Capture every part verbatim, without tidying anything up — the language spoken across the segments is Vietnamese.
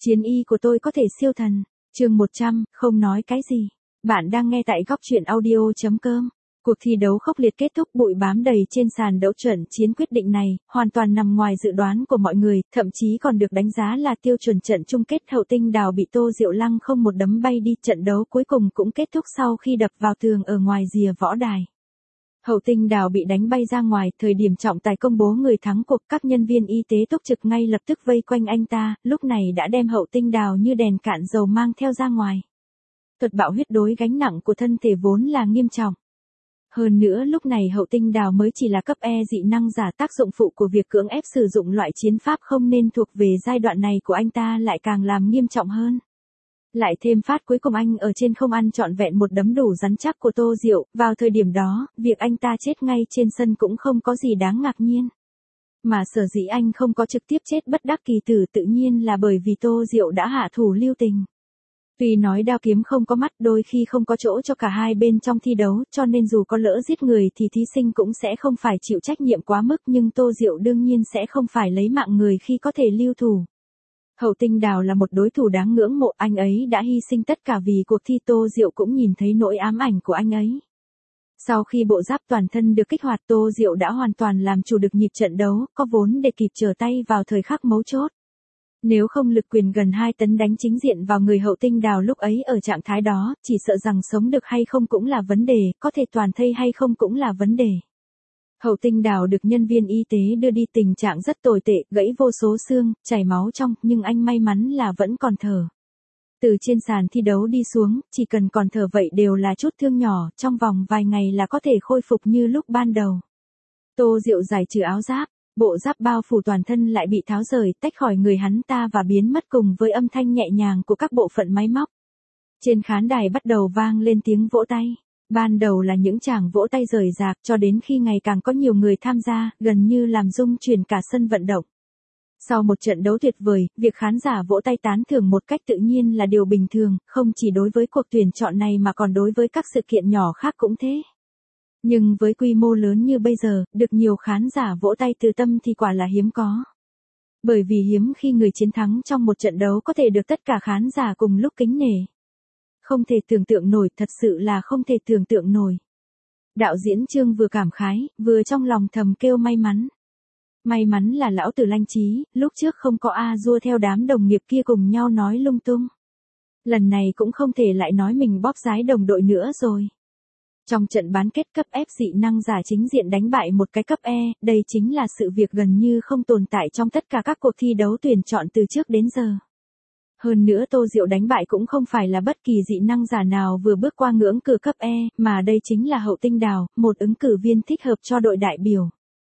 Chiến y của tôi có thể siêu thần. Chương một trăm, không nói cái gì. Bạn đang nghe tại góc truyện audio chấm com. Cuộc thi đấu khốc liệt kết thúc, bụi bám đầy trên sàn đấu chuẩn. Chiến quyết định này hoàn toàn nằm ngoài dự đoán của mọi người, thậm chí còn được đánh giá là tiêu chuẩn trận chung kết. Hậu Tinh Đào bị Tô Diệu Lăng không một đấm bay đi. Trận đấu cuối cùng cũng kết thúc sau khi đập vào tường ở ngoài rìa võ đài. Hậu Tinh Đào bị đánh bay ra ngoài, thời điểm trọng tài công bố người thắng cuộc, các nhân viên y tế túc trực ngay lập tức vây quanh anh ta, lúc này đã đem Hậu Tinh Đào như đèn cạn dầu mang theo ra ngoài. Thuật bạo huyết đối gánh nặng của thân thể vốn là nghiêm trọng. Hơn nữa lúc này Hậu Tinh Đào mới chỉ là cấp E dị năng giả, tác dụng phụ của việc cưỡng ép sử dụng loại chiến pháp không nên thuộc về giai đoạn này của anh ta lại càng làm nghiêm trọng hơn. Lại thêm phát cuối cùng anh ở trên không ăn trọn vẹn một đấm đủ rắn chắc của Tô Diệu, vào thời điểm đó, việc anh ta chết ngay trên sân cũng không có gì đáng ngạc nhiên. Mà sở dĩ anh không có trực tiếp chết bất đắc kỳ tử tự nhiên là bởi vì Tô Diệu đã hạ thủ lưu tình. Tuy nói đao kiếm không có mắt, đôi khi không có chỗ cho cả hai bên trong thi đấu, cho nên dù có lỡ giết người thì thí sinh cũng sẽ không phải chịu trách nhiệm quá mức, nhưng Tô Diệu đương nhiên sẽ không phải lấy mạng người khi có thể lưu thủ. Hậu Tinh Đào là một đối thủ đáng ngưỡng mộ, anh ấy đã hy sinh tất cả vì cuộc thi. Tô Diệu cũng nhìn thấy nỗi ám ảnh của anh ấy. Sau khi bộ giáp toàn thân được kích hoạt, Tô Diệu đã hoàn toàn làm chủ được nhịp trận đấu, có vốn để kịp trở tay vào thời khắc mấu chốt. Nếu không lực quyền gần hai tấn đánh chính diện vào người Hậu Tinh Đào lúc ấy ở trạng thái đó, chỉ sợ rằng sống được hay không cũng là vấn đề, có thể toàn thây hay không cũng là vấn đề. Hậu Tinh Đào được nhân viên y tế đưa đi, tình trạng rất tồi tệ, gãy vô số xương, chảy máu trong, nhưng anh may mắn là vẫn còn thở. Từ trên sàn thi đấu đi xuống, chỉ cần còn thở vậy đều là chút thương nhỏ, trong vòng vài ngày là có thể khôi phục như lúc ban đầu. Tô Diệu giải trừ áo giáp, bộ giáp bao phủ toàn thân lại bị tháo rời, tách khỏi người hắn ta và biến mất cùng với âm thanh nhẹ nhàng của các bộ phận máy móc. Trên khán đài bắt đầu vang lên tiếng vỗ tay. Ban đầu là những tràng vỗ tay rời rạc, cho đến khi ngày càng có nhiều người tham gia, gần như làm rung chuyển cả sân vận động. Sau một trận đấu tuyệt vời, việc khán giả vỗ tay tán thưởng một cách tự nhiên là điều bình thường, không chỉ đối với cuộc tuyển chọn này mà còn đối với các sự kiện nhỏ khác cũng thế. Nhưng với quy mô lớn như bây giờ, được nhiều khán giả vỗ tay từ tâm thì quả là hiếm có. Bởi vì hiếm khi người chiến thắng trong một trận đấu có thể được tất cả khán giả cùng lúc kính nể. Không thể tưởng tượng nổi, thật sự là không thể tưởng tượng nổi. Đạo diễn Trương vừa cảm khái, vừa trong lòng thầm kêu may mắn. May mắn là lão tử Lanh Trí, lúc trước không có a dua theo đám đồng nghiệp kia cùng nhau nói lung tung. Lần này cũng không thể lại nói mình bóp rái đồng đội nữa rồi. Trong trận bán kết cấp F, dị năng giả chính diện đánh bại một cái cấp E, đây chính là sự việc gần như không tồn tại trong tất cả các cuộc thi đấu tuyển chọn từ trước đến giờ. Hơn nữa Tô Diệu đánh bại cũng không phải là bất kỳ dị năng giả nào vừa bước qua ngưỡng cửa cấp E, mà đây chính là Hậu Tinh Đào, một ứng cử viên thích hợp cho đội đại biểu.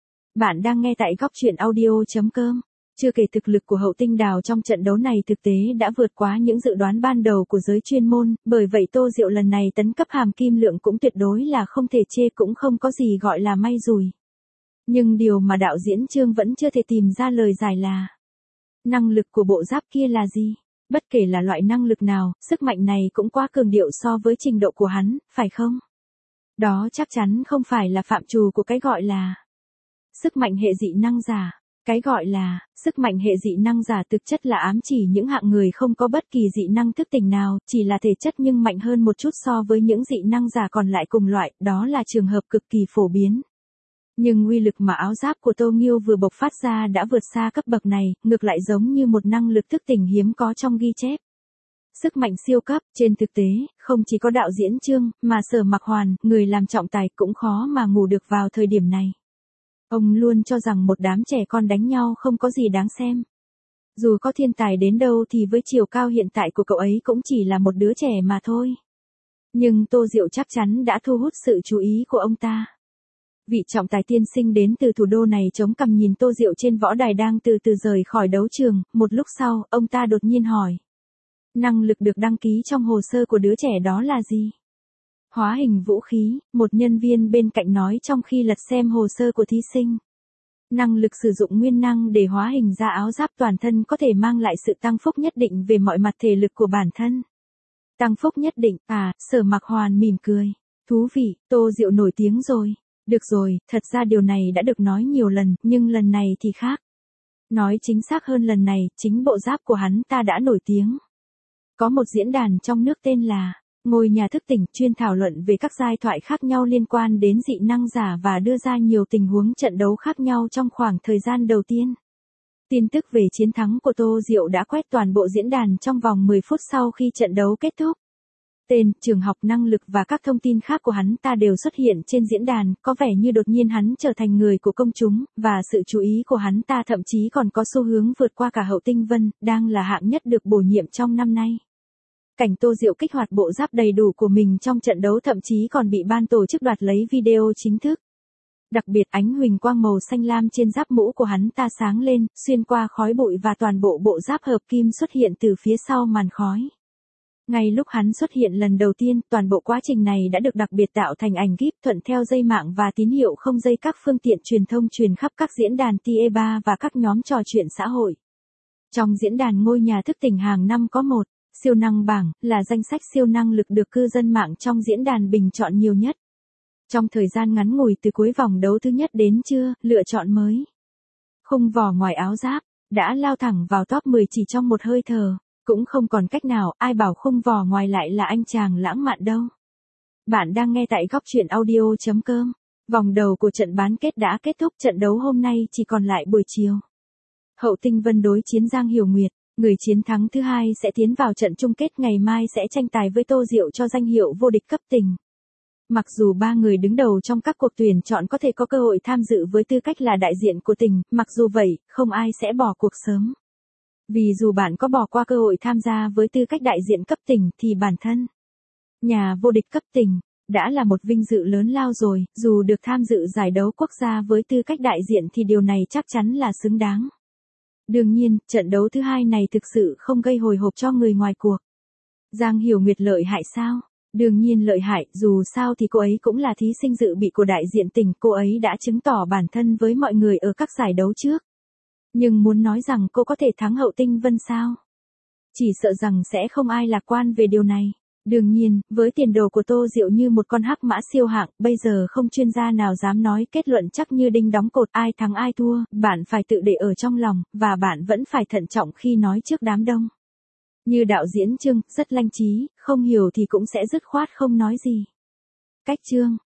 Bạn đang nghe tại góc truyện audio chấm com. Chưa kể thực lực của Hậu Tinh Đào trong trận đấu này thực tế đã vượt quá những dự đoán ban đầu của giới chuyên môn, bởi vậy Tô Diệu lần này tấn cấp hàm kim lượng cũng tuyệt đối là không thể chê, cũng không có gì gọi là may rủi. Nhưng điều mà đạo diễn Trương vẫn chưa thể tìm ra lời giải là năng lực của bộ giáp kia là gì? Bất kể là loại năng lực nào, sức mạnh này cũng quá cường điệu so với trình độ của hắn, phải không? Đó chắc chắn không phải là phạm trù của cái gọi là sức mạnh hệ dị năng giả. Cái gọi là sức mạnh hệ dị năng giả thực chất là ám chỉ những hạng người không có bất kỳ dị năng thức tỉnh nào, chỉ là thể chất nhưng mạnh hơn một chút so với những dị năng giả còn lại cùng loại, đó là trường hợp cực kỳ phổ biến. Nhưng uy lực mà áo giáp của Tô Nghiêu vừa bộc phát ra đã vượt xa cấp bậc này, ngược lại giống như một năng lực thức tỉnh hiếm có trong ghi chép. Sức mạnh siêu cấp, trên thực tế, không chỉ có đạo diễn Trương, mà Sở Mặc Hoàn, người làm trọng tài cũng khó mà ngủ được vào thời điểm này. Ông luôn cho rằng một đám trẻ con đánh nhau không có gì đáng xem. Dù có thiên tài đến đâu thì với chiều cao hiện tại của cậu ấy cũng chỉ là một đứa trẻ mà thôi. Nhưng Tô Diệu chắc chắn đã thu hút sự chú ý của ông ta. Vị trọng tài tiên sinh đến từ thủ đô này chống cằm nhìn Tô Diệu trên võ đài đang từ từ rời khỏi đấu trường, một lúc sau, ông ta đột nhiên hỏi. Năng lực được đăng ký trong hồ sơ của đứa trẻ đó là gì? Hóa hình vũ khí, một nhân viên bên cạnh nói trong khi lật xem hồ sơ của thí sinh. Năng lực sử dụng nguyên năng để hóa hình ra áo giáp toàn thân có thể mang lại sự tăng phúc nhất định về mọi mặt thể lực của bản thân. Tăng phúc nhất định, à, Sở Mặc Hoàn mỉm cười. Thú vị, Tô Diệu nổi tiếng rồi. Được rồi, thật ra điều này đã được nói nhiều lần, nhưng lần này thì khác. Nói chính xác hơn lần này, chính bộ giáp của hắn ta đã nổi tiếng. Có một diễn đàn trong nước tên là Ngôi Nhà Thức Tỉnh, chuyên thảo luận về các giai thoại khác nhau liên quan đến dị năng giả và đưa ra nhiều tình huống trận đấu khác nhau trong khoảng thời gian đầu tiên. Tin tức về chiến thắng của Tô Diệu đã quét toàn bộ diễn đàn trong vòng mười phút sau khi trận đấu kết thúc. Tên, trường học, năng lực và các thông tin khác của hắn ta đều xuất hiện trên diễn đàn, có vẻ như đột nhiên hắn trở thành người của công chúng, và sự chú ý của hắn ta thậm chí còn có xu hướng vượt qua cả Hậu Tinh Vân, đang là hạng nhất được bổ nhiệm trong năm nay. Cảnh Tô Diệu kích hoạt bộ giáp đầy đủ của mình trong trận đấu thậm chí còn bị ban tổ chức đoạt lấy video chính thức. Đặc biệt ánh huỳnh quang màu xanh lam trên giáp mũ của hắn ta sáng lên, xuyên qua khói bụi và toàn bộ bộ giáp hợp kim xuất hiện từ phía sau màn khói. Ngay lúc hắn xuất hiện lần đầu tiên, toàn bộ quá trình này đã được đặc biệt tạo thành ảnh gíp thuận theo dây mạng và tín hiệu không dây các phương tiện truyền thông truyền khắp các diễn đàn T E ba và các nhóm trò chuyện xã hội. Trong diễn đàn Ngôi Nhà Thức Tỉnh hàng năm có một siêu năng bảng, là danh sách siêu năng lực được cư dân mạng trong diễn đàn bình chọn nhiều nhất. Trong thời gian ngắn ngủi từ cuối vòng đấu thứ nhất đến trưa, lựa chọn mới. Khung vỏ ngoài áo giáp, đã lao thẳng vào top mười chỉ trong một hơi thở. Cũng không còn cách nào, ai bảo khung vỏ ngoài lại là anh chàng lãng mạn đâu. Bạn đang nghe tại góc truyện audio chấm com. Vòng đầu của trận bán kết đã kết thúc, trận đấu hôm nay chỉ còn lại buổi chiều. Hậu Tinh Vân đối chiến Giang Hiểu Nguyệt, người chiến thắng thứ hai sẽ tiến vào trận chung kết ngày mai sẽ tranh tài với Tô Diệu cho danh hiệu vô địch cấp tỉnh. Mặc dù ba người đứng đầu trong các cuộc tuyển chọn có thể có cơ hội tham dự với tư cách là đại diện của tỉnh, mặc dù vậy, không ai sẽ bỏ cuộc sớm. Vì dù bạn có bỏ qua cơ hội tham gia với tư cách đại diện cấp tỉnh thì bản thân nhà vô địch cấp tỉnh đã là một vinh dự lớn lao rồi, dù được tham dự giải đấu quốc gia với tư cách đại diện thì điều này chắc chắn là xứng đáng. Đương nhiên, trận đấu thứ hai này thực sự không gây hồi hộp cho người ngoài cuộc. Giang Hiểu Nguyệt lợi hại sao? Đương nhiên lợi hại, dù sao thì cô ấy cũng là thí sinh dự bị của đại diện tỉnh, cô ấy đã chứng tỏ bản thân với mọi người ở các giải đấu trước. Nhưng muốn nói rằng cô có thể thắng Hậu Tinh Vân sao? Chỉ sợ rằng sẽ không ai lạc quan về điều này. Đương nhiên, với tiền đồ của Tô Diệu như một con hắc mã siêu hạng, bây giờ không chuyên gia nào dám nói kết luận chắc như đinh đóng cột ai thắng ai thua, bạn phải tự để ở trong lòng, và bạn vẫn phải thận trọng khi nói trước đám đông. Như đạo diễn Trương, rất lanh trí, không hiểu thì cũng sẽ dứt khoát không nói gì. Cách Trương